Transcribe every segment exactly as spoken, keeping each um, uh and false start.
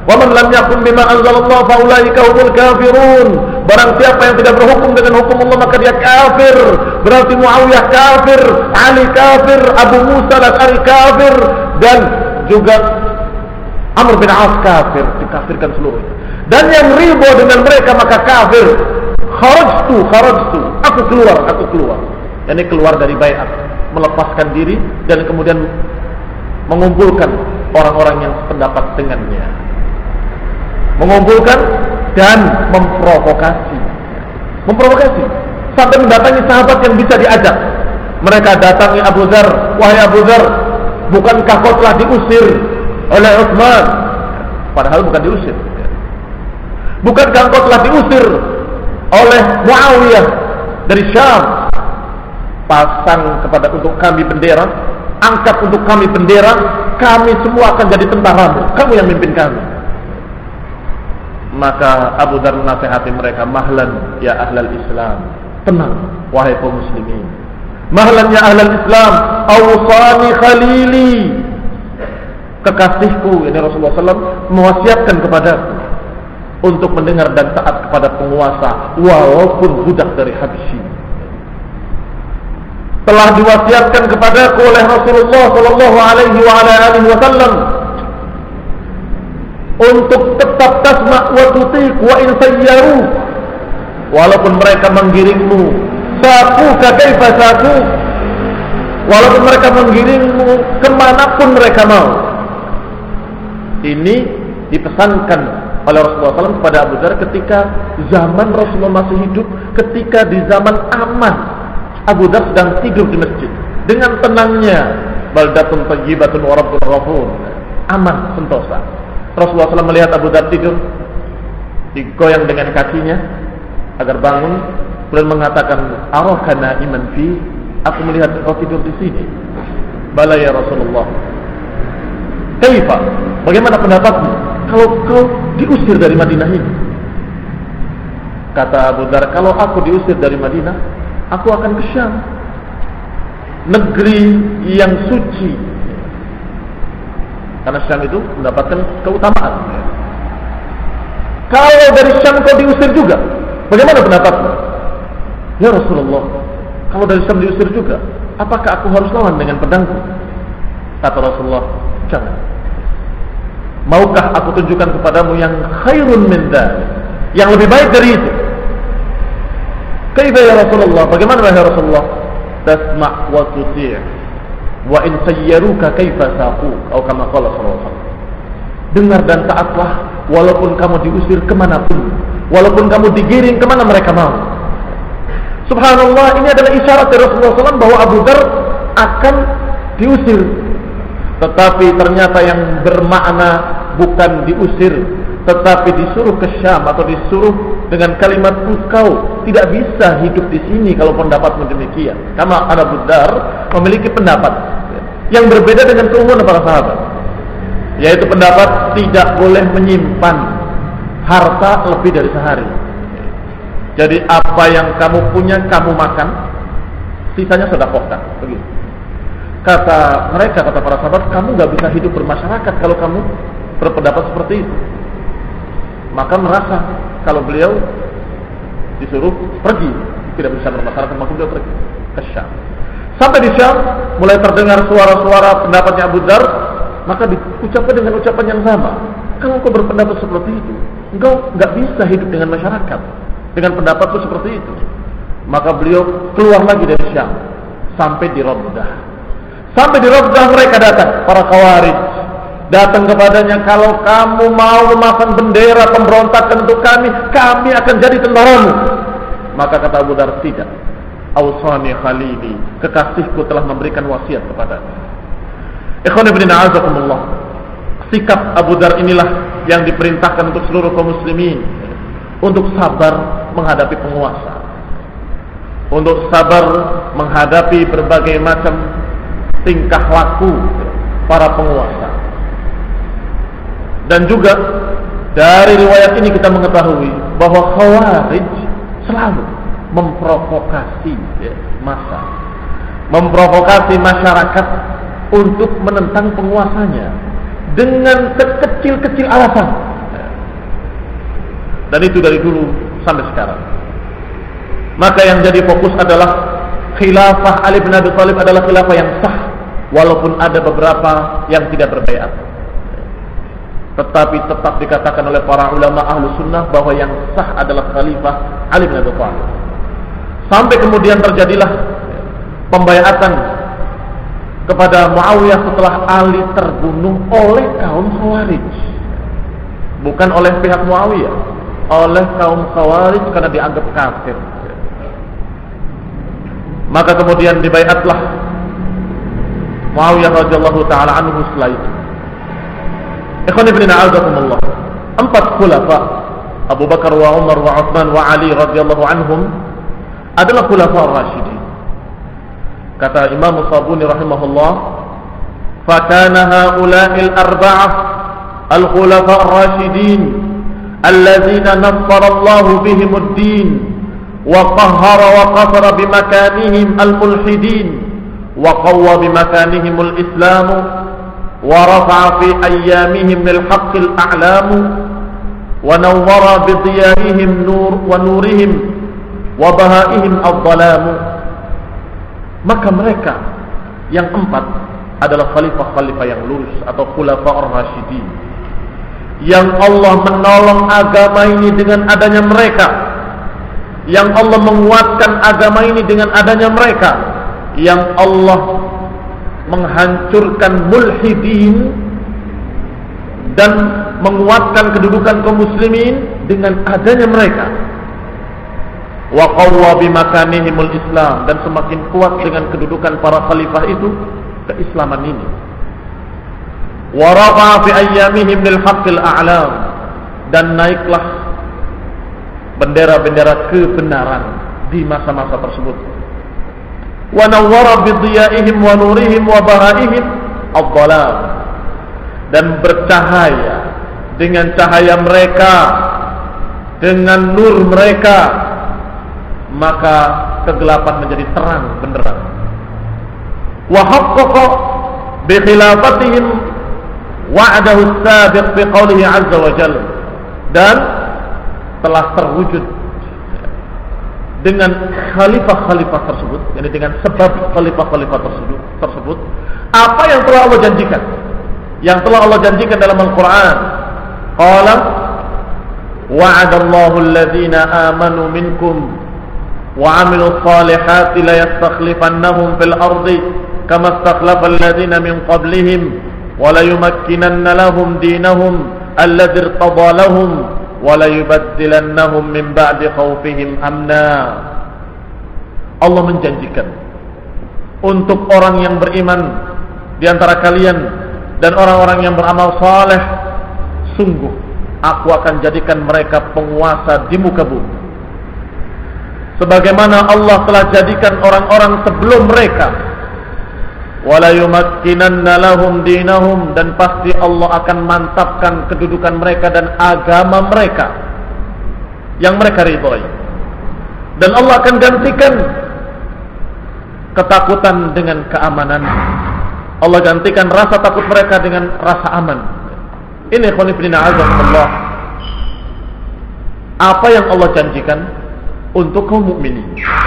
Wa man lam yakum bima anzalallahu fa ulaika humul kafirun. Barang siapa yang tidak berhukum dengan hukum Allah maka dia kafir. Berarti Muawiyah kafir, Ali kafir, Abu Musa al-Asy'ari kafir, dan juga Amr bin As kafir, dikafirkan seluruhnya. Dan yang riba dengan mereka maka kafir. Kharajtu, kharajtu, aku keluar, aku keluar. Yani keluar dari baiat, melepaskan diri dan kemudian mengumpulkan orang-orang yang sependapat dengannya. Mengumpulkan dan memprovokasi. Memprovokasi sampai mendatangi sahabat yang bisa diajak. Mereka datangi Abu Dzar, wahai Abu Dzar, bukankah kau telah diusir oleh Utsman? Padahal bukan diusir. Bukankah kau telah diusir oleh Muawiyah dari Syam? Pasang kepada untuk kami bendera, angkat untuk kami bendera, kami semua akan jadi tentaramu, kamu yang mimpin kami. Maka Abu Dzar menasihati mereka, mahlan ya ahlal Islam, tenang wahai kaum muslimin. Mahlan ya ahlal Islam, awsani khalili, kekasihku ini Rasulullah sallallahu alaihi wasallam mewasiatkan kepadaku untuk mendengar dan taat kepada penguasa walaupun budak dari Habsyi. Telah diwasiatkan kepadaku oleh Rasulullah sallallahu alaihi wasallam untuk tetap tasma' wa tutik wa in sayyaru, walaupun mereka menggiringmu, saku kaifa saku, walaupun mereka menggiringmu kemanapun mereka mau. Ini dipesankan oleh Rasulullah sallallahu alaihi wasallam kepada Abu Dzar ketika zaman Rasulullah masih hidup, ketika di zaman aman Abu Dzar sedang tidur di masjid dengan tenangnya, baldatun thayyibatun wa rabbun ghafur, aman sentosa. Rasulullah sallallahu alaihi wasallam melihat Abu Dzar tidur, digoyang dengan kakinya agar bangun, kemudian mengatakan, araka na'iman fi, aku melihat kau tidur di sini. Bala ya Rasulullah. Kaifa, bagaimana pendapatmu kalau kau diusir dari Madinah ini? Kata Abu Dzar, kalau aku diusir dari Madinah, aku akan ke Syam, negeri yang suci. Karena Syam itu mendapatkan keutamaan. Kalau dari Syam kau diusir juga, bagaimana pendapatmu? Ya Rasulullah, kalau dari Syam diusir juga, apakah aku harus lawan dengan pedangku? Kata Rasulullah, jangan. Maukah aku tunjukkan kepadamu yang khairun min dzalik, yang lebih baik dari itu? Kaifa ya Rasulullah, bagaimana ya Rasulullah? Tasma' wa tuti' wa in sayyaruka kaifa saqu, atau kama qala sallallahu alaihi wasallam. Dengar dan taatlah walaupun kamu diusir kemanapun, walaupun kamu digiring kemana mereka mau. Subhanallah, ini adalah isyarat dari Rasulullah sallallahu alaihi wasallam bahwa Abu Dzar akan diusir. Tetapi ternyata yang bermakna bukan diusir, tetapi disuruh ke Syam, atau disuruh dengan kalimat engkau tidak bisa hidup di sini kalau pendapatmu demikian. Karena Abu Dzar memiliki pendapat yang berbeda dengan keumuman para sahabat, yaitu pendapat tidak boleh menyimpan harta lebih dari sehari. Jadi apa yang kamu punya kamu makan, sisanya sedekahkan. Begitu. Kata mereka, kata para sahabat, kamu nggak bisa hidup bermasyarakat kalau kamu berpendapat seperti itu. Maka merasa kalau beliau disuruh pergi, tidak bisa bermasyarakat, maka beliau pergi ke Syam. Sampai di Syam mulai terdengar suara-suara pendapatnya Abu Dzar, maka diucapkan dengan ucapan yang sama. Kalau kau berpendapat seperti itu, engkau nggak bisa hidup dengan masyarakat dengan pendapatku seperti itu. Maka beliau keluar lagi dari Syam sampai di Rabdah. Sampai di Rabdah mereka datang, para Khawarij datang kepadanya, kalau kamu mau memasang bendera pemberontakan untuk kami, kami akan jadi tentaramu. Maka kata Abu Dzar, tidak. Awsani khalili, kekasihku telah memberikan wasiat kepadanya. Ikhwan ibn a'azakumullah, sikap Abu Dzar inilah yang diperintahkan untuk seluruh kaum muslimin, untuk sabar menghadapi penguasa, untuk sabar menghadapi berbagai macam tingkah laku para penguasa. Dan juga dari riwayat ini kita mengetahui bahwa Khawarij selalu memprovokasi ya, massa, memprovokasi masyarakat untuk menentang penguasanya dengan sekecil-kecil alasan. Dan itu dari dulu sampai sekarang. Maka yang jadi fokus adalah khilafah Ali bin Abi Thalib adalah khilafah yang sah, walaupun ada beberapa yang tidak berbaiat. Tetapi tetap dikatakan oleh para ulama ahlu sunnah bahwa yang sah adalah khalifah Ali bin Abi Thalib. Sampai kemudian terjadilah pembaiatan kepada Muawiyah setelah Ali terbunuh oleh kaum Khawarij. Bukan oleh pihak Muawiyah, oleh kaum Khawarij karena dianggap kafir. Maka kemudian dibaiatlah Muawiyah radhiyallahu taala anhu setelah itu. Ikhwan fillah a'azakumullah. Empat khulafa, Abu Bakar wa Umar wa Utsman wa Ali radhiyallahu anhum adalah khulafa ar-rasyidin. Kata Imam Sabuni rahimahullah, "Fa kana haula'il arba'ah al-khulafa ar-rasyidin alladzina nassara Allahu bihim ad-din wa qahhara wa qasara bimakanihim al-mulhidin wa qawwa bimakanihim al-islam wa rafa'a fi ayyamihim lil-haqq al-a'lam wa nawwara bi diyarihim nur wa nurihim wa bahaihim ad-dhalam." Maka mereka yang empat adalah khalifah-khalifah yang lurus atau khulafa ar-rasyidin, yang Allah menolong agama ini dengan adanya mereka, yang Allah menguatkan agama ini dengan adanya mereka, yang Allah menghancurkan mulhidin dan menguatkan kedudukan kaum muslimin dengan adanya mereka. Wa qawwa bimakanihimul Islam, dan semakin kuat dengan kedudukan para khalifah itu keislaman ini. Wa rafa'a fi ayyamihim lil haqqil a'lam, dan naiklah bendera-bendera kebenaran di masa-masa tersebut. Wa nawwara bi dhiyaihim wa nurihim wa bahaihim ad-dhalam, dan bercahaya dengan cahaya mereka, dengan nur mereka, maka kegelapan menjadi terang benderang. Wa haqqaqa bi khilafatihim wa'dahu as-sabiq bi qawlihi 'azza wa jalla, dan telah terwujud dengan khalifah-khalifah tersebut, yakni dengan sebab khalifah-khalifah tersebut, tersebut apa yang telah Allah janjikan, yang telah Allah janjikan dalam Al-Qur'an. Qala wa'adallahu alladhina amanu minkum wa 'amilus salihati la yastakhlifannahum fil ardi kama istakhlafa alladhina min qablihim wa la yumakkinanna lahum dinahum alladhi irtada lahum wa la yubaddilannahum min ba'di khawfihim amna. Allah menjanjikan untuk orang yang beriman di antara kalian dan orang-orang yang beramal saleh, sungguh aku akan jadikan mereka penguasa di muka bumi sebagaimana Allah telah jadikan orang-orang sebelum mereka. Wala yumakkinanna lahum dinahum, dan pasti Allah akan mantapkan kedudukan mereka dan agama mereka yang mereka ridhoi. Dan Allah akan gantikan ketakutan dengan keamanan. Allah gantikan rasa takut mereka dengan rasa aman. Ini khonifidina azzakumullah, apa yang Allah janjikan untuk kaum mukminin.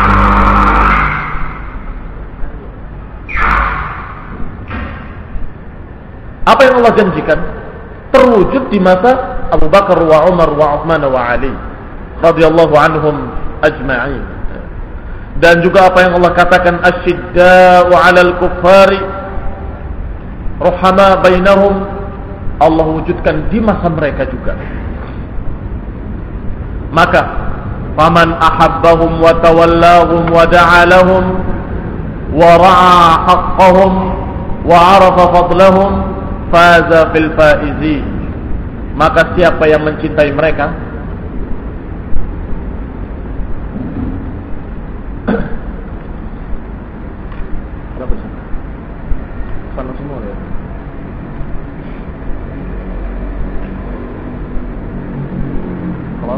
Apa yang Allah janjikan terwujud di masa Abu Bakar wa Umar wa Utsman wa Ali radhiyallahu anhum ajma'in. Dan juga apa yang Allah katakan, asyidda'u 'alal kuffari ruhama bainahum, Allah wujudkan di masa mereka juga. Maka faman ahabbahum wa tawallahum wa da'alahum wa ra'a haqqahum wa 'arafa fadlahum faza fil faizin. Maka siapa yang mencintai mereka, sama semua ya. Kalau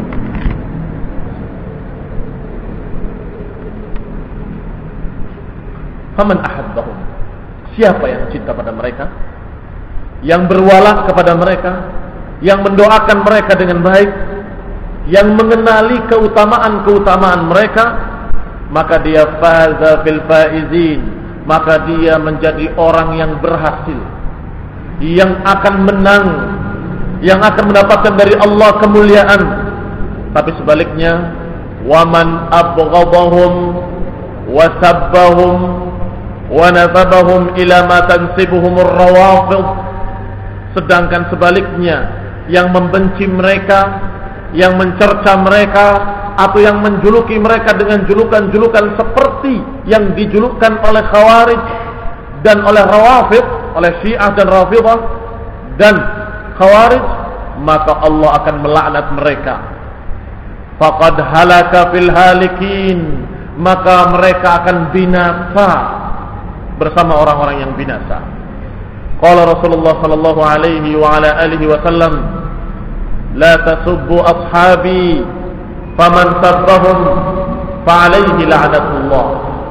faman ahabbahum, siapa yang cinta pada mereka, yang berwala kepada mereka, yang mendoakan mereka dengan baik, yang mengenali keutamaan-keutamaan mereka, maka dia faza bil faizin, maka dia menjadi orang yang berhasil, yang akan menang, yang akan mendapatkan dari Allah kemuliaan. Tapi sebaliknya, waman abghadahum wa sabbahum wa nasabahum ila ma tansibuhumur rawafid, sedangkan sebaliknya, yang membenci mereka, yang mencerca mereka, atau yang menjuluki mereka dengan julukan-julukan seperti yang dijulukkan oleh Khawarij dan oleh Rawafid, oleh Syiah dan Rafidah dan Khawarij, maka Allah akan melaknat mereka. Faqad halaka fil halikin, maka mereka akan binasa bersama orang-orang yang binasa. Qala Rasulullah sallallahu alaihi wa ala alihi wasallam, la tasubbu ashabi faman sabbahum fa alaihi la'natullah.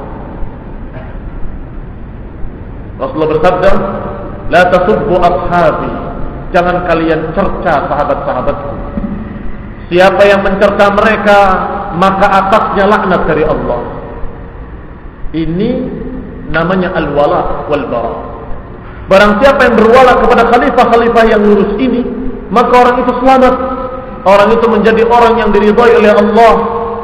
Rasulullah bersabda, la tasubbu ashabi, jangan kalian cerca sahabat-sahabatku. Siapa yang mencerca mereka, maka atasnya laknat dari Allah. Ini namanya al-wala wal bara. Barang siapa yang berwala kepada khalifah-khalifah yang lurus ini, maka orang itu selamat. Orang itu menjadi orang yang diridhai oleh Allah.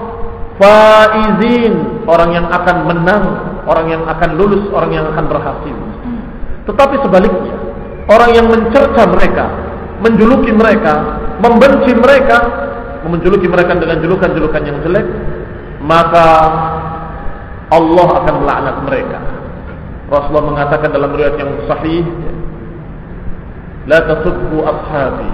Faizin, orang yang akan menang, orang yang akan lulus, orang yang akan berhasil. Tetapi sebaliknya, orang yang mencerca mereka, menjuluki mereka, membenci mereka, menjuluki mereka dengan julukan-julukan yang jelek, maka Allah akan melaknat mereka. Rasulullah mengatakan dalam riwayat yang sahih, la tasubbu ashabi,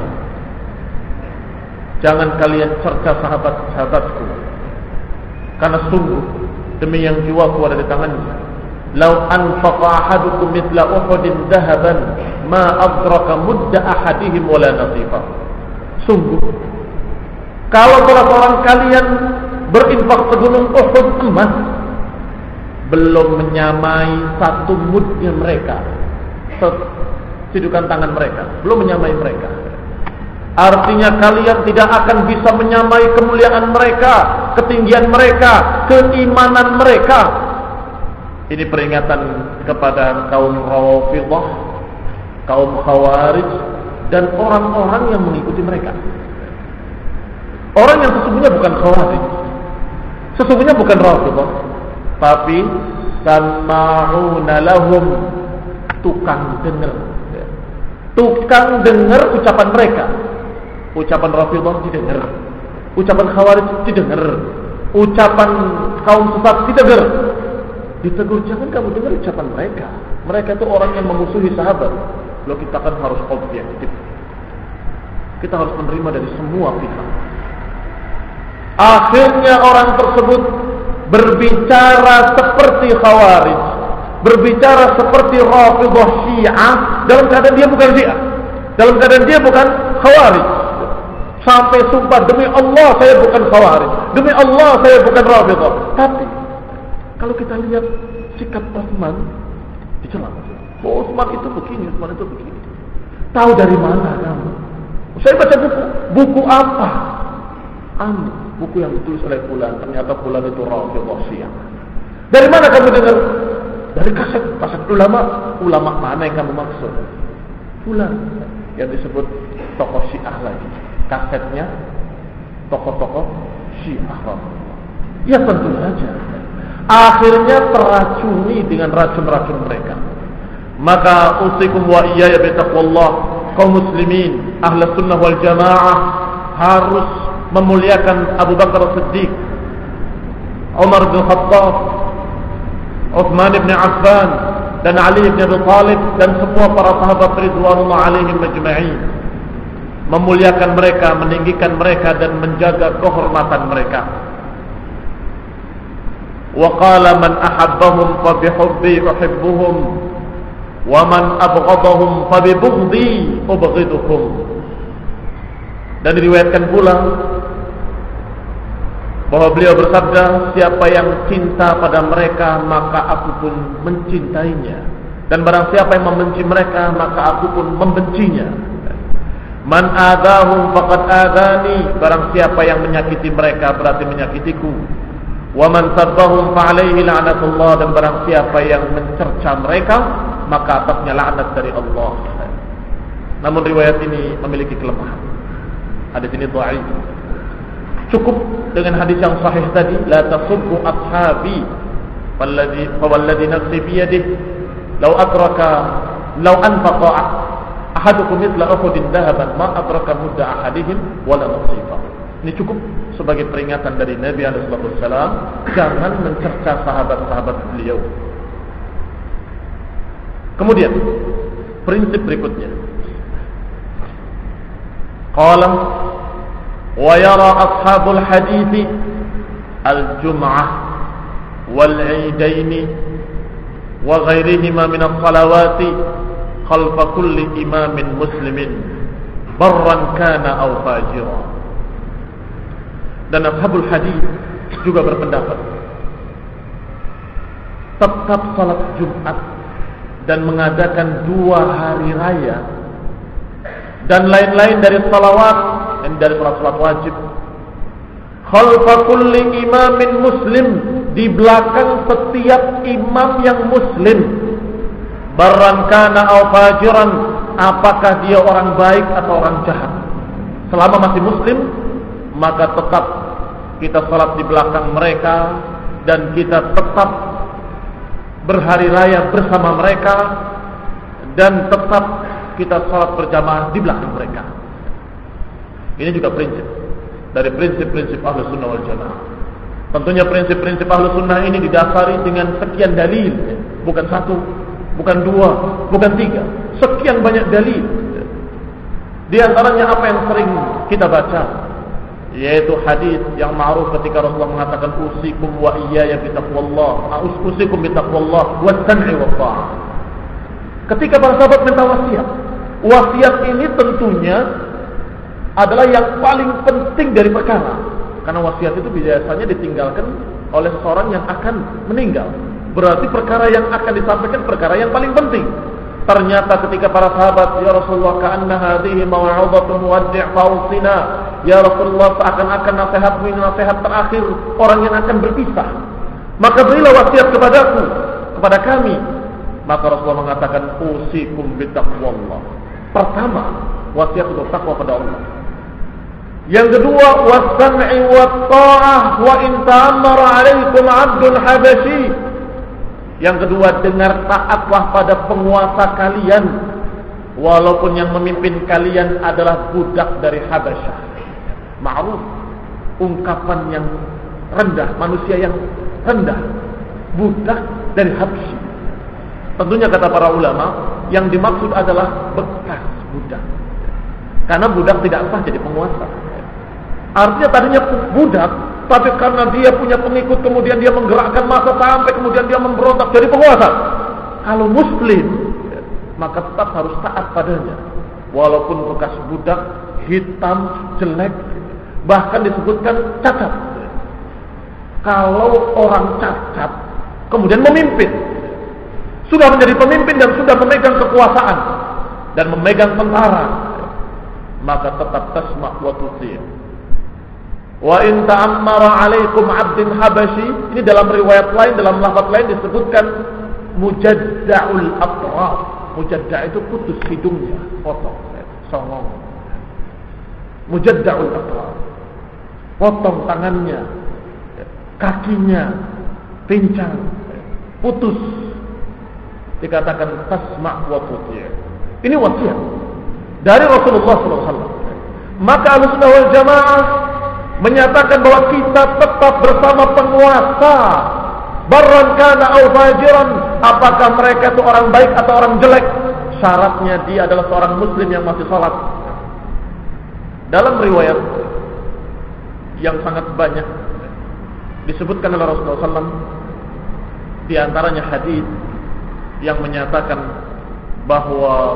jangan kalian cerca sahabat-sahabatku, karena sungguh demi yang jiwaku ada di tangannya, lau anfaqa ahadukum mithla uhudin dhahaban ma adraka mudda ahadihim wala nasifa. Sungguh kalau salah seorang kalian berinfak segunung Uhud emas, belum menyamai satu mudnya mereka, sidukan tangan mereka, belum menyamai mereka. Artinya kalian tidak akan bisa menyamai kemuliaan mereka, ketinggian mereka, keimanan mereka. Ini peringatan kepada kaum Rafidah, kaum Khawarij, dan orang-orang yang mengikuti mereka. Orang yang sesungguhnya bukan Khawarij, sesungguhnya bukan Rafidah, tapi sama'una lahum, tukang dengar, tukang dengar ucapan mereka. Ucapan Rafidah didengar, ucapan Khawarij didengar, ucapan kaum sesat didengar. Ditegur, jangan kamu dengar ucapan mereka. Mereka itu orang yang memusuhi sahabat. Loh, kita kan harus objektif, kita harus menerima dari semua pihak. Akhirnya orang tersebut berbicara seperti Khawarij, berbicara seperti Rafidah Syiah, dalam keadaan dia bukan Syiah, dalam keadaan dia bukan Khawarij. Sampai sumpah, demi Allah saya bukan Khawarij, demi Allah saya bukan Rafidah. Tapi kalau kita lihat sikap Utsman, dicela. Oh, Utsman itu begini, Utsman itu begini. Tahu dari mana kamu? Saya baca buku. Buku apa? Anu, buku yang ditulis oleh fulan. Ternyata fulan itu Rafidah Syiah. Dari mana kamu dengar? Dari kaset, kaset ulama. Ulama mana yang kamu maksud? Fulan yang disebut tokoh Syiah lagi. Kasetnya tokoh-tokoh Syiah. Ya tentu saja. Akhirnya teracuni dengan racun-racun mereka. Maka usikum wa iyaya bitaqwallah, kaum muslimin ahlus sunnah wal jamaah harus memuliakan Abu Bakar Siddiq, Umar bin Khattab, Utsman bin Affan, dan Ali bin Abi Thalib, dan semua para sahabat ridwanullah alaihim majma'in. Memuliakan mereka, meninggikan mereka, dan menjaga kehormatan mereka. Wa qala man ahabbahum fa bihubbi uhibbuhum wa man abghadahum fa bi bughdhi ubghiduhum. Dan diriwayatkan pula bahwa beliau bersabda, siapa yang cinta pada mereka maka aku pun mencintainya, dan barang siapa yang membenci mereka maka aku pun membencinya. Man adahum faqad adani, barang siapa yang menyakiti mereka berarti menyakitiku. Wa man sabbahum fa alaihi la'natullah, dan barang siapa yang mencerca mereka maka atasnya laknat dari Allah. Namun riwayat ini memiliki kelemahan. Hadis ini dhaif. Cukup dengan hadis yang sahih tadi, la tasubbu ashabi walladhi fawalladhi nafsi biyadihi law adraka law anfaqa ahadukum mithla uhudin dhahaban ma adraka mudda ahadihim wala nasifa. Ini cukup sebagai peringatan dari Nabi alaihi wasallam, jangan mencerca sahabat-sahabat beliau. Kemudian prinsip berikutnya, qala wa yara ashabul hadits al-jum'ah wal 'idain wa ghairihima min as-salawati khalfa kulli imamin muslimin barran kana aw fajira. Dan ashabul hadis juga berpendapat tetap salat Jumat dan mengadakan dua hari raya dan lain-lain dari salawat dan dari salat-salat wajib khalfa kulli imamin muslim, di belakang setiap imam yang muslim, barran kana aw fajiran, apakah dia orang baik atau orang jahat, selama masih muslim maka tetap kita salat di belakang mereka dan kita tetap berhari raya bersama mereka dan tetap kita salat berjamaah di belakang mereka. Ini juga prinsip dari prinsip-prinsip Ahlus Sunnah wal Jamaah. Tentunya prinsip-prinsip Ahlus Sunnah ini didasari dengan sekian dalil, bukan satu, bukan dua, bukan tiga, sekian banyak dalil. Di antaranya apa yang sering kita baca, yaitu hadis yang ma'ruf ketika Rasulullah mengatakan usikum wa iyaya bitaqwallah, usikum bitaqwallah was-sam'i wat-tha'ah. Ketika para sahabat minta wasiat, wasiat ini tentunya adalah yang paling penting dari perkara, karena wasiat itu biasanya ditinggalkan oleh seorang yang akan meninggal. Berarti perkara yang akan disampaikan perkara yang paling penting. Ternyata ketika para sahabat, ya Rasulullah, ka'anna hadhihi maw'udhatun muwaddi' fausina, ya Rasulullah, seakan-akan nasihatmu ini nasihat terakhir orang yang akan berpisah, maka berilah wasiat kepadaku, kepada kami. Maka Rasulullah mengatakan usikum bitaqwallah. Pertama, wasiat untuk takwa pada Allah. Yang kedua, was-sam'i wat-tha'ah wa in ta'ammara 'alaikum 'abdun habasyi. Yang kedua, dengar taatlah pada penguasa kalian, walaupun yang memimpin kalian adalah budak dari Habasyah. Ma'ruf, ungkapan yang rendah, manusia yang rendah, budak dari Habsyi. Tentunya kata para ulama, yang dimaksud adalah bekas budak, karena budak tidak sah jadi penguasa. Artinya tadinya budak, tapi karena dia punya pengikut, kemudian dia menggerakkan massa sampai kemudian dia memberontak jadi penguasa. Kalau muslim, maka tetap harus taat padanya, walaupun bekas budak, hitam, jelek, bahkan disebutkan cacat. Kalau orang cacat kemudian memimpin, sudah menjadi pemimpin dan sudah memegang kekuasaan dan memegang tentara, maka tetap tasma' wa tuti'. Wa in ta'ammara 'alaikum 'abdun habasyi, ini dalam riwayat lain, dalam lafaz lain disebutkan mujadda'ul atraf. Mujadda' itu putus hidungnya, potong, songong. Mujadda'ul atraf, potong tangannya, kakinya, pincang, putus. Dikatakan tasma' wa tuti'. Ini wasiat dari Rasulullah sallallahu alaihi wasallam. Maka Ahlussunnah wal Jamaah menyatakan bahwa kita tetap bersama penguasa, barran kana aw fajiran, apakah mereka itu orang baik atau orang jelek, syaratnya dia adalah seorang muslim yang masih salat. Dalam riwayat yang sangat banyak disebutkan oleh Rasulullah sallallahu alaihi wasallam, di antaranya hadis yang menyatakan bahwa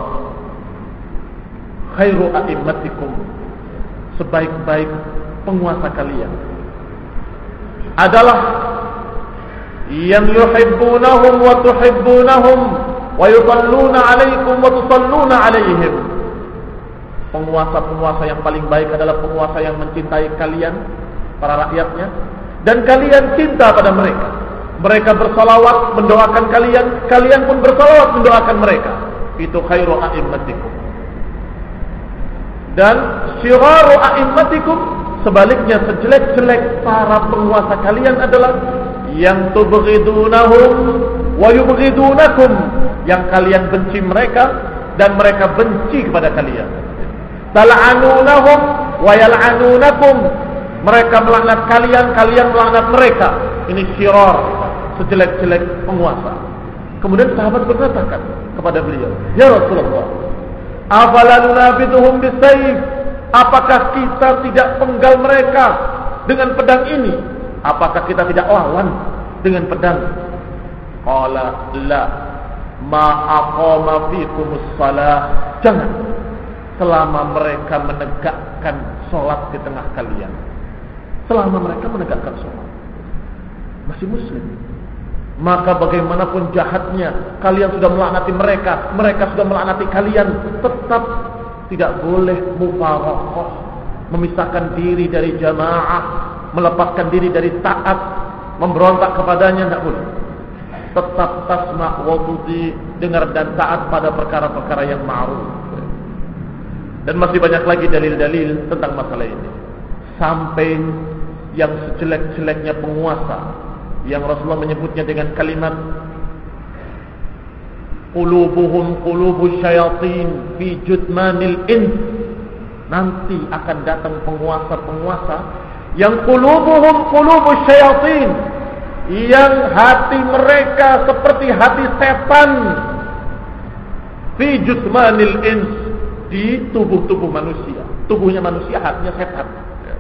khairu a'immatikum, sebaik-baik penguasa kalian adalah yang yuhibbunahum wa tuhibbunahum wa yusalluna alaikum wa tusalluna alaihim. Penguasa-penguasa yang paling baik adalah penguasa yang mencintai kalian, para rakyatnya, dan kalian cinta pada mereka. Mereka bersalawat mendoakan kalian, kalian pun bersalawat mendoakan mereka. Itu khairu a'immatikum. Dan syiraru a'immatikum, sebaliknya sejelek-jelek para penguasa kalian adalah yang tubghidunahum wa yubghidunakum, yang kalian benci mereka dan mereka benci kepada kalian. Tal'anunahum wa yal'anunakum, mereka melaknat kalian, kalian melaknat mereka. Ini syirar, sejelek-jelek penguasa. Kemudian sahabat berkatakan kepada beliau, "Ya Rasulullah, afala nunabiduhum bisayf? Apakah kita tidak penggal mereka dengan pedang ini? Apakah kita tidak lawan dengan pedang?" Qala la ma aqama fikumus salah. Jangan, selama mereka menegakkan sholat di tengah kalian. Selama mereka menegakkan sholat, masih muslim. Maka bagaimanapun jahatnya, kalian sudah melaknati mereka, mereka sudah melaknati kalian, tetap tidak boleh mufaraqah, memisahkan diri dari jamaah, melepaskan diri dari taat, memberontak kepadanya, tidak boleh. Tetap tasma' wa tuti, dengar dan taat pada perkara-perkara yang ma'ruf. Dan masih banyak lagi dalil-dalil tentang masalah ini. Sampai yang sejelek-jeleknya penguasa, yang Rasulullah menyebutnya dengan kalimat qulubuhum qulubus syayatin fi judmanil ins. Nanti akan datang penguasa-penguasa yang qulubuhum qulubus syayatin, yang hati mereka seperti hati setan, fi judmanil ins, di tubuh-tubuh manusia. Tubuhnya manusia, hatinya setan.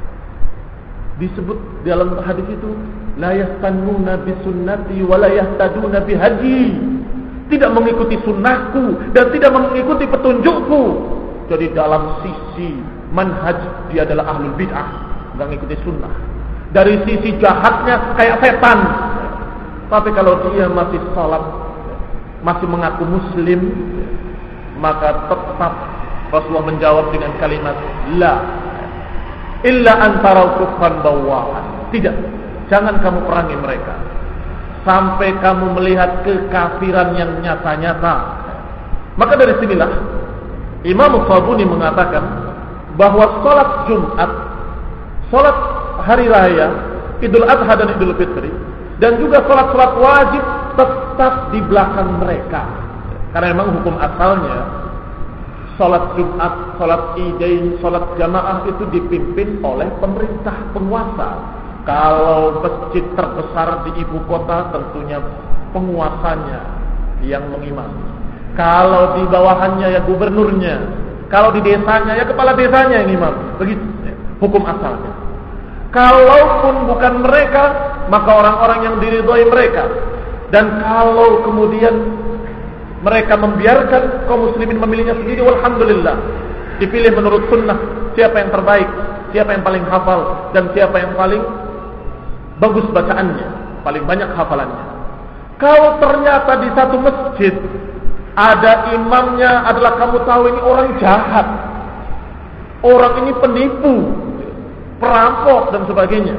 Disebut dalam hadis itu, la yastannuna bi sunnati wa la yahtaduna bi hadi. Tidak mengikuti sunnahku dan tidak mengikuti petunjukku. Jadi dalam sisi manhaj dia adalah ahlul bid'ah, enggak mengikuti sunnah. Dari sisi jahatnya kayak setan. Tapi kalau dia masih salat, masih mengaku muslim, maka tetap Rasulullah menjawab dengan kalimat la illa antara kufran bawahan. Tidak, jangan kamu perangi mereka sampai kamu melihat kekafiran yang nyata-nyata. Maka dari sinilah Imam Sabuni mengatakan bahwa salat Jumat, salat hari raya, Idul Adha dan Idul Fitri, dan juga salat-salat wajib tetap di belakang mereka. Karena memang hukum asalnya salat Jumat, salat Idain, salat jamaah itu dipimpin oleh pemerintah, penguasa. Kalau masjid terbesar di ibu kota, tentunya penguasanya yang mengimami. Kalau di bawahannya ya gubernurnya. Kalau di desanya ya kepala desanya yang imam. Begitu hukum asalnya. Kalaupun bukan mereka, maka orang-orang yang diridhoi mereka. Dan kalau kemudian mereka membiarkan kaum muslimin memilihnya sendiri, walhamdulillah, dipilih menurut sunnah siapa yang terbaik, siapa yang paling hafal, dan siapa yang paling bagus bacaannya, paling banyak hafalannya. Kalau ternyata di satu masjid ada imamnya adalah, kamu tahu ini orang jahat, orang ini penipu, perampok dan sebagainya,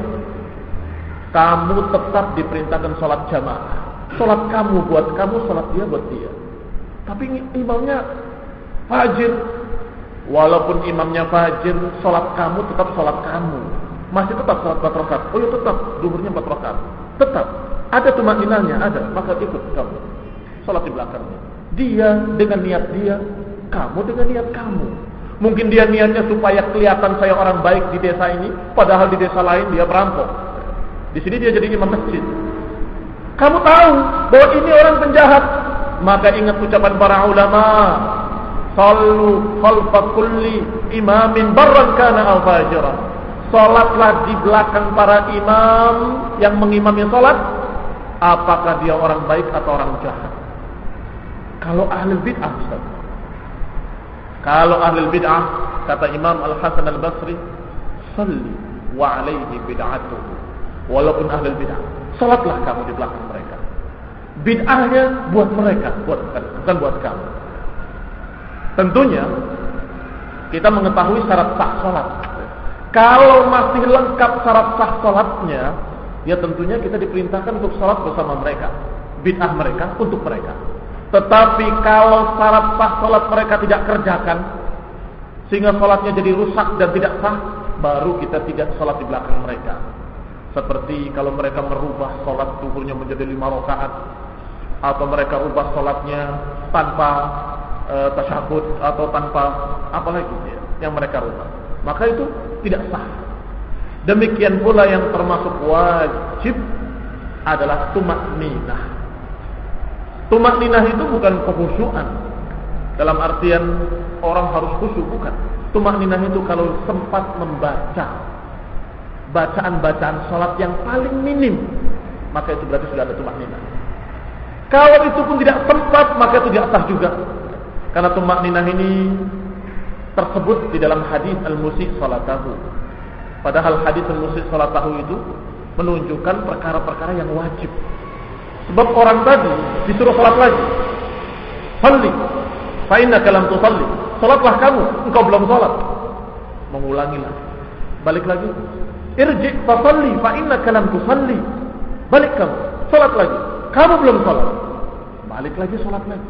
kamu tetap diperintahkan sholat jamaah. Sholat kamu buat kamu, sholat dia buat dia. Tapi imamnya fajir, walaupun imamnya fajir, sholat kamu tetap sholat kamu, masih tetap sholat empat rakaat. Oh ya tetap, duhurnya empat rakaat, tetap ada tumaninahnya, ada, maka ikut kamu sholat di belakangnya. Dia dengan niat dia, kamu dengan niat kamu. Mungkin dia niatnya supaya kelihatan saya orang baik di desa ini, padahal di desa lain dia perampok. Di sini dia jadi imam masjid. Kamu tahu bahwa ini orang penjahat, maka ingat ucapan para ulama, sallu khalfa kulli imamin barran kana aw fajiran. Salatlah di belakang para imam yang mengimami salat, apakah dia orang baik atau orang jahat. Kalau ahli bid'ah, Ustaz, kalau ahli bid'ah, kata Imam Al-Hasan Al-Basri, salli wa alaihi bid'atuhu. Walaupun ahli bid'ah, salatlah kamu di belakang mereka. Bid'ahnya buat mereka, buat bukan buat kamu. Tentunya kita mengetahui syarat sah salat. Kalau masih lengkap syarat sah salatnya, ya tentunya kita diperintahkan untuk salat bersama mereka, bid'ah mereka untuk mereka. Tetapi kalau syarat sah salat mereka tidak kerjakan, sehingga salatnya jadi rusak dan tidak sah, baru kita tidak salat di belakang mereka. Seperti kalau mereka merubah salat zuhurnya menjadi lima rakaat, atau mereka ubah salatnya tanpa e, tasyahud atau tanpa apa lagi ya, yang mereka rubah, maka itu tidak sah. Demikian pula yang termasuk wajib adalah tumakninah. Tumakninah itu bukan kekhusyuan dalam artian orang harus khusyuk, bukan. Tumakninah itu kalau sempat membaca bacaan-bacaan salat yang paling minim, maka itu berarti sudah ada tumakninah. Kalau itu pun tidak sempat, maka itu tidak sah juga. Karena tumakninah ini tersebut di dalam hadis al-musi' salatahu. Padahal hadis al-musi' salatahu itu menunjukkan perkara-perkara yang wajib. Sebab orang tadi disuruh salat lagi. Salli, fa innaka lam tusalli. Salatlah kamu, engkau belum salat. Mengulangi lagi. Balik lagi. Irji' fa salli, fa innaka lam tusalli. Balik kamu, salat lagi. Kamu belum salat. Balik lagi, salat lagi.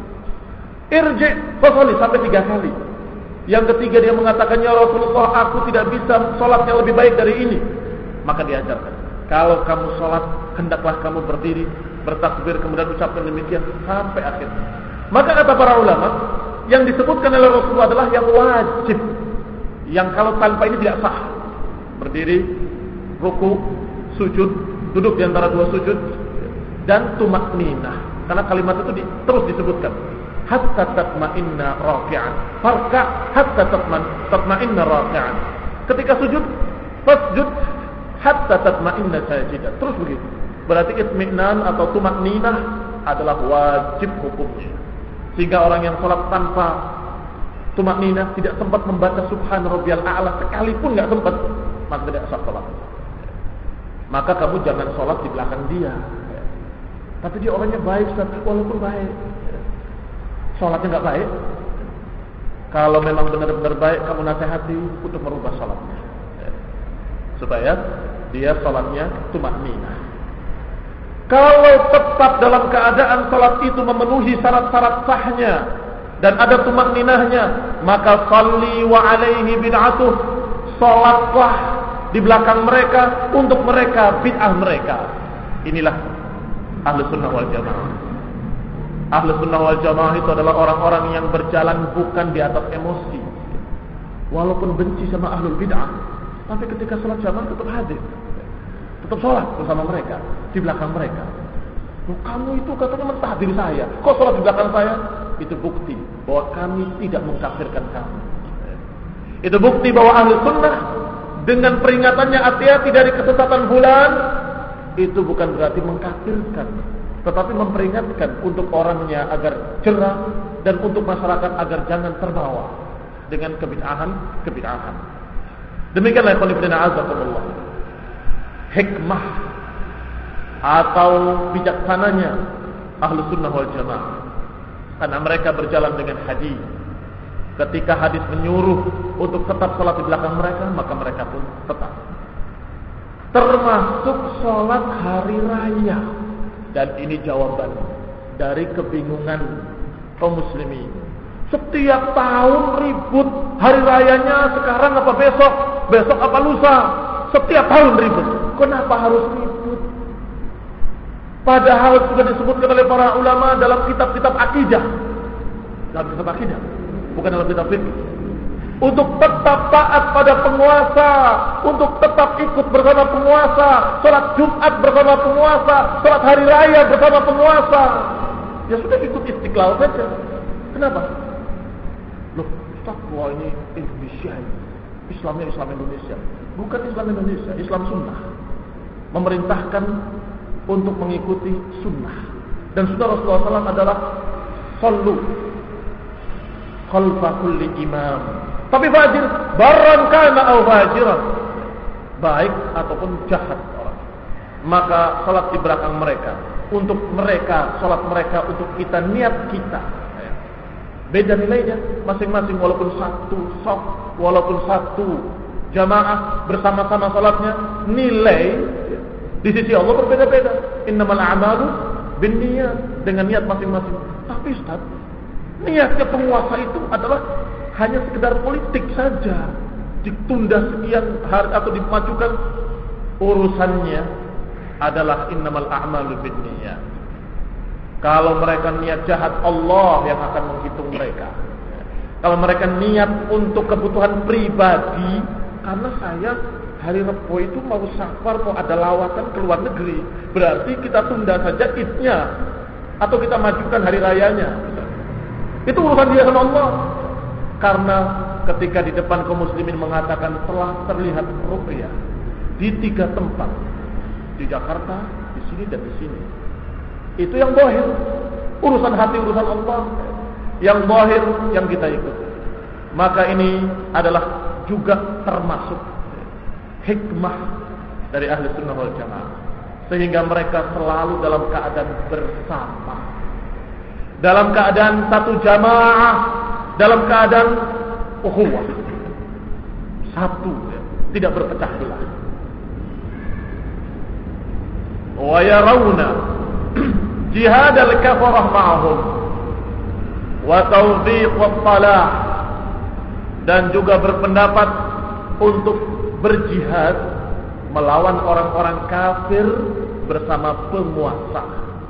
Irji' fa salli sampai tiga kali. Yang ketiga dia mengatakan, ya Rasulullah, aku tidak bisa salat yang lebih baik dari ini. Maka diajarkan, kalau kamu salat, hendaklah kamu berdiri, bertakbir, kemudian ucapkan demikian sampai akhir. Maka kata para ulama, yang disebutkan oleh Rasulullah adalah yang wajib, yang kalau tanpa ini tidak sah. Berdiri, ruku, sujud, duduk di antara dua sujud, dan tumakninah. Karena kalimat itu di, terus disebutkan. Hatta tatma'inna raki'an. Farka' hatta tatman, tatma'inna raki'an. Ketika sujud, fasjud hatta tatma'inna sajidah. Terus begitu. Berarti itmi'nan atau tumakninah adalah wajib hukumnya. Sehingga orang yang sholat tanpa tumakninah, tidak sempat membaca subhan rabbiyal a'la sekalipun enggak sempat, maka tidak sah sholat. Maka kamu jangan sholat di belakang dia. Tapi dia orangnya baik, walaupun baik, sholatnya enggak baik. Kalau memang benar-benar baik, kamu nasihati untuk merubah sholatnya, supaya dia sholatnya tumakninah. Kalau tetap dalam keadaan salat itu memenuhi syarat-syarat sahnya dan ada tumakninahnya, maka salli wa alaihi bid'atuh, salatlah di belakang mereka untuk mereka bid'ah mereka. Inilah ahlu sunnah wal jamaah. Ahlu sunnah wal jamaah itu adalah orang-orang yang berjalan bukan di atas emosi. Walaupun benci sama ahlul bid'ah, tapi ketika salat jamaah tetap hadir, tetap sholat bersama mereka, di belakang mereka. Oh, kamu itu katanya mentahdir saya, kok sholat di belakang saya? Itu bukti bahwa kami tidak mengkafirkan kamu. Itu bukti bahwa ahli sunnah dengan peringatannya hati-hati dari kesesatan fulan, itu bukan berarti mengkafirkan, tetapi memperingatkan untuk orangnya agar cerah dan untuk masyarakat agar jangan terbawa dengan kebid'ahan-kebid'ahan. Demikianlah ikhwan fillah azakumullah, hikmah atau bijaksananya ahlu sunnah wal jamaah, karena mereka berjalan dengan hadis. Ketika hadis menyuruh untuk tetap sholat di belakang mereka, maka mereka pun tetap. Termasuk sholat hari raya. Dan ini jawaban dari kebingungan kaum muslimin. Setiap tahun ribut, hari rayanya sekarang apa besok, besok apa lusa. Setiap tahun ribut. Kenapa harus ribut? Padahal sudah disebutkan oleh para ulama dalam kitab-kitab akidah. Dalam kitab akidah, bukan dalam kitab fikih. Untuk tetap taat pada penguasa, untuk tetap ikut bersama penguasa, salat Jumat bersama penguasa, salat hari raya bersama penguasa. Ya sudah ikut Istiqlal saja. Kenapa? Loh, Ustaz, wah ini Indonesia, Islamnya Islam Indonesia. Bukan Islam Indonesia, Islam sunnah. Memerintahkan untuk mengikuti sunnah. Dan sunnah Rasulullah shallallahu alaihi wasallam adalah sallu khalfa kulli imam. Tapi fajir, barran kana aw fajiran, baik ataupun jahat orang, maka salat di belakang mereka, untuk mereka, salat mereka untuk kita, niat kita Beda nilainya masing-masing, walaupun satu shaf, walaupun satu jamaah bersama-sama salatnya, nilai di sisi Allah berbeda-beda. Innamal a'malu binniyat, dengan niat masing-masing. Tapi Ustaz, niatnya penguasa itu adalah hanya sekedar politik saja, ditunda sekian hari atau dimajukan. Urusannya adalah innamal a'malu binniyat. Kalau mereka niat jahat, Allah yang akan menghitung mereka. Kalau mereka niat untuk kebutuhan pribadi, karena saya hari Rebo itu mau safar, mau ada lawatan ke luar negeri, berarti kita tunda saja idnya, atau kita majukan hari rayanya. Itu urusan dia sama Allah. Karena ketika di depan kaum muslimin mengatakan telah terlihat ruqyah di tiga tempat, di Jakarta, di sini dan di sini, itu yang zahir. Urusan hati, urusan Allah. Yang zahir yang kita ikuti. Maka ini adalah juga termasuk hikmah dari ahli sunnah wal jamaah, sehingga mereka selalu dalam keadaan bersama, dalam keadaan satu jamaah, dalam keadaan ukhuwah, satu, ya, tidak berpecah belah. Wa yarawna jihad al-kafarah ma'ahum wa tawfiq wa salah, dan juga berpendapat untuk berjihad melawan orang-orang kafir bersama penguasa.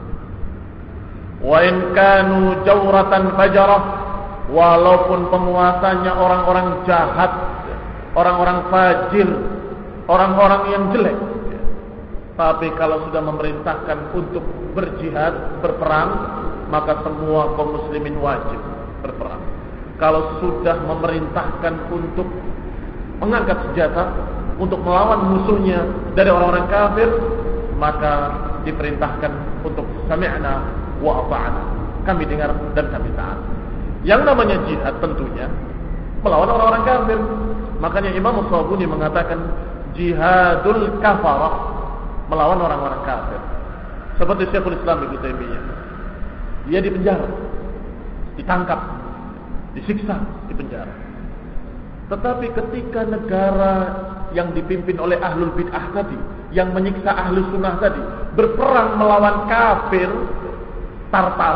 Wa in kanu jawratan fajarah, walaupun penguasanya orang-orang jahat, orang-orang fajir, orang-orang yang jelek, tapi kalau sudah memerintahkan untuk berjihad, berperang, maka semua kaum muslimin wajib berperang. Kalau sudah memerintahkan untuk mengangkat senjata untuk melawan musuhnya dari orang-orang kafir, maka diperintahkan untuk sami'na wa ata'na, kami dengar dan kami taat. Yang namanya jihad tentunya melawan orang-orang kafir. Makanya Imam As-Sabuni mengatakan jihadul kafarah, melawan orang-orang kafir. Seperti Syekhul Islam Ibnu Taimiyah, dia dipenjara, ditangkap, disiksa, dipenjara. Tetapi ketika negara yang dipimpin oleh ahlul bid'ah tadi, yang menyiksa ahlus sunnah tadi, berperang melawan kafir Tartar,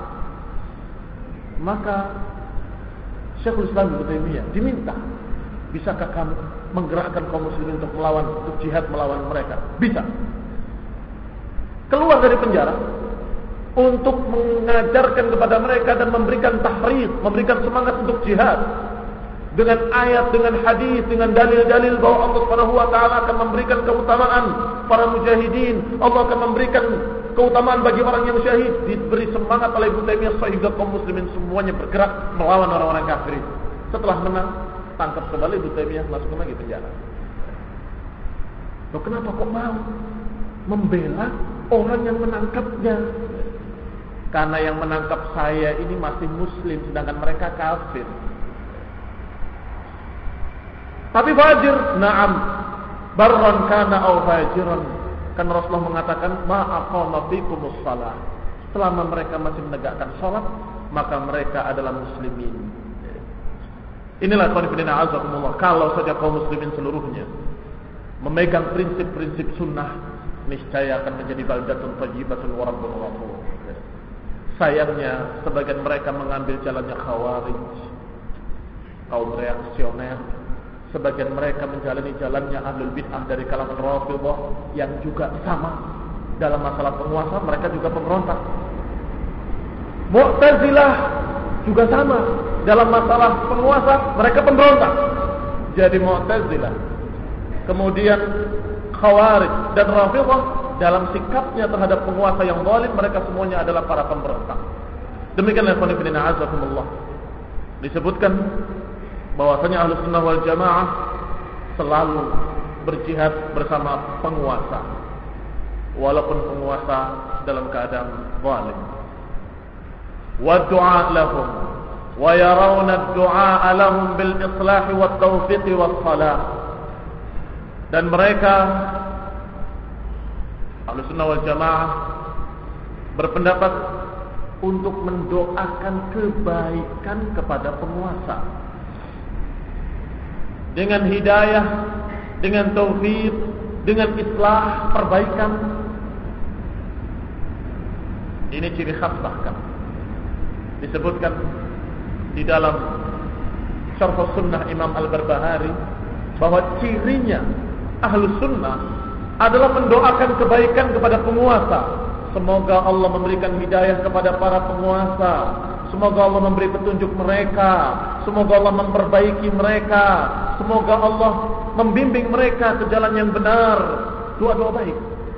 maka Syekhul Islam Ibnu Taimiyah diminta, bisakah kamu menggerakkan kaum muslimin untuk melawan, untuk jihad melawan mereka? Bisa. Keluar dari penjara untuk mengajarkan kepada mereka dan memberikan tahrid, memberikan semangat untuk jihad dengan ayat, dengan hadis, dengan dalil-dalil bahwa Allah Subhanahu wa taala akan memberikan keutamaan para mujahidin, Allah akan memberikan keutamaan bagi orang yang syahid. Diberi semangat oleh Ibnu Taimiyah sehingga kaum muslimin semuanya bergerak melawan orang-orang kafir. Setelah menang, tangkap kembali Ibnu Taimiyah, masuk lagi penjara. Loh, kenapa kok mau membela orang yang menangkapnya? Karena yang menangkap saya ini masih muslim, sedangkan mereka kafir. Tapi fajir, na'am, barran kana aw fajiran. Kan Rasulullah mengatakan, ma aqama fikumus shalah. Selama mereka masih menegakkan salat, maka mereka adalah muslimin. Inilah qanifidina azakumullah. Kalau saja kaum muslimin seluruhnya memegang prinsip-prinsip sunnah, niscaya akan menjadi baldatun thayyibatun wa rabbun ghafur. Sayangnya sebagian mereka mengambil jalannya khawarij, kaum reaksioner. Sebagian mereka menjalani jalannya ahlul bid'ah dari kalangan Rafidhah, yang juga sama dalam masalah penguasa, mereka juga pemberontak. Mu'tazilah juga sama, dalam masalah penguasa mereka pemberontak, jadi Mu'tazilah. Kemudian Khawarij dan Rafidhah dalam sikapnya terhadap penguasa yang zalim, mereka semuanya adalah para pemberontak. Demikianlah qanifidina azakumullah. Disebutkan bahwasanya Ahlus Sunnah wal Jamaah selalu berjihad bersama penguasa, walaupun penguasa dalam keadaan zalim. Wa du'a lahum wa yarawna ad-du'a lahum bil islah wat tawfiq was salah. Dan mereka Ahlus Sunnah wal Jamaah berpendapat untuk mendoakan kebaikan kepada penguasa. Dengan hidayah, dengan taufik, dengan islah, perbaikan. Ini ciri khas bahkan disebutkan di dalam Syarh Sunnah Imam Al-Barbahari bahwa cirinya Ahlus Sunnah adalah mendoakan kebaikan kepada penguasa. Semoga Allah memberikan hidayah kepada para penguasa. Semoga Allah memberi petunjuk mereka. Semoga Allah memperbaiki mereka. Semoga Allah membimbing mereka ke jalan yang benar. Doa-doa baik.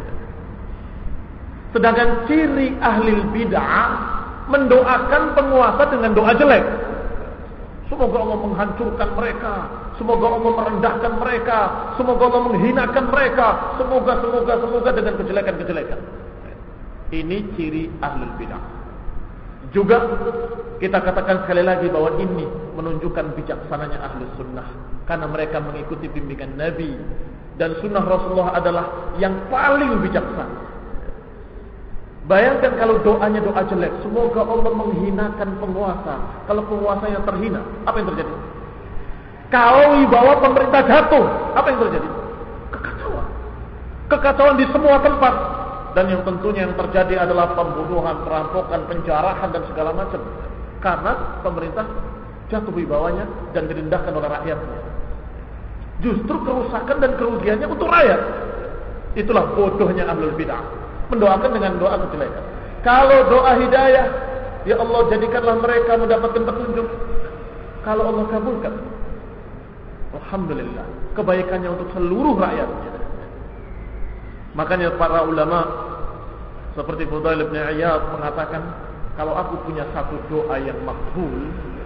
Sedangkan ciri ahli bid'ah mendoakan penguasa dengan doa jelek. Semoga Allah menghancurkan mereka. Semoga Allah merendahkan mereka. Semoga Allah menghinakan mereka. Semoga, semoga, semoga dengan kejelekan-kejelekan. Ini ciri ahli bid'ah. Juga kita katakan sekali lagi bahwa ini menunjukkan bijaksananya ahli sunnah. Karena mereka mengikuti bimbingan Nabi. Dan sunnah Rasulullah adalah yang paling bijaksana. Bayangkan kalau doanya doa jelek, semoga Allah menghinakan penguasa. Kalau penguasa yang terhina, apa yang terjadi? Kalau wibawa pemerintah jatuh, apa yang terjadi? Kekacauan. Kekacauan di semua tempat. Dan yang tentunya yang terjadi adalah pembunuhan, perampokan, penjarahan dan segala macam. Karena pemerintah jatuh wibawanya dan direndahkan oleh rakyatnya. Justru kerusakan dan kerugiannya untuk rakyat. Itulah bodohnya ahlul bid'ah. Mendoakan dengan doa kejelekan. Kalau doa hidayah, ya Allah jadikanlah mereka mendapatkan petunjuk. Kalau Allah kabulkan, alhamdulillah, kebaikannya untuk seluruh rakyatnya. Makanya para ulama seperti Fudail bin Iyad mengatakan, kalau aku punya satu doa yang makbul,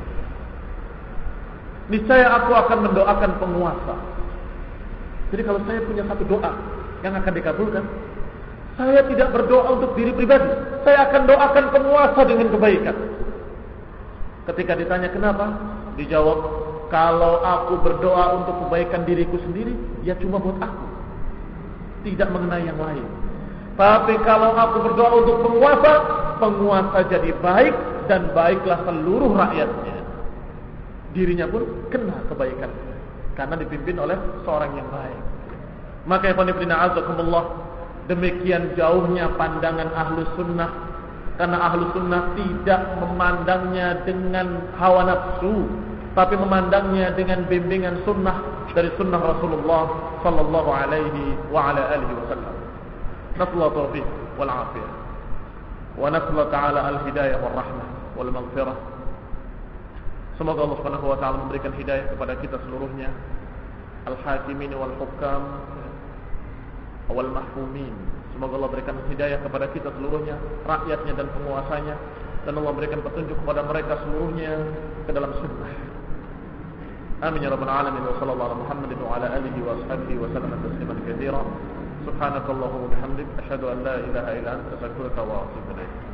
niscaya aku akan mendoakan penguasa. Jadi kalau saya punya satu doa yang akan dikabulkan, saya tidak berdoa untuk diri pribadi. Saya akan doakan penguasa dengan kebaikan. Ketika ditanya kenapa, dijawab, kalau aku berdoa untuk kebaikan diriku sendiri, ya cuma buat aku, tidak mengenai yang lain. Tapi kalau aku berdoa untuk penguasa, penguasa jadi baik dan baiklah seluruh rakyatnya. Dirinya pun kena kebaikan karena dipimpin oleh seorang yang baik. Maka ikhwan fillah azakumullah, demikian jauhnya pandangan ahlus sunnah. Karena ahlus sunnah tidak memandangnya dengan hawa nafsu, tapi memandangnya dengan bimbingan sunnah dari sunnah Rasulullah sallallahu alaihi wa ala alihi wasallam. Nasallahu taufiq wal afiyah. Wa nasallahu ta'ala al-hidayah wal rahmah wal maghfirah. Semoga Allah Subhanahu wa taala memberikan hidayah kepada kita seluruhnya, al-hakimin wal hukam wal mahkumin. Semoga Allah berikan hidayah kepada kita seluruhnya, rakyatnya dan penguasanya, dan Allah berikan petunjuk kepada mereka seluruhnya ke dalam sunnah. Amin ya rabbal alamin. Wa sallallahu ala Muhammadin wa ala alihi wa ashabihi wa sallam tasliman katsira. Subhanakallahumma wa bihamdik, asyhadu an la ilaha illa anta, astaghfiruka wa atubu ilaik.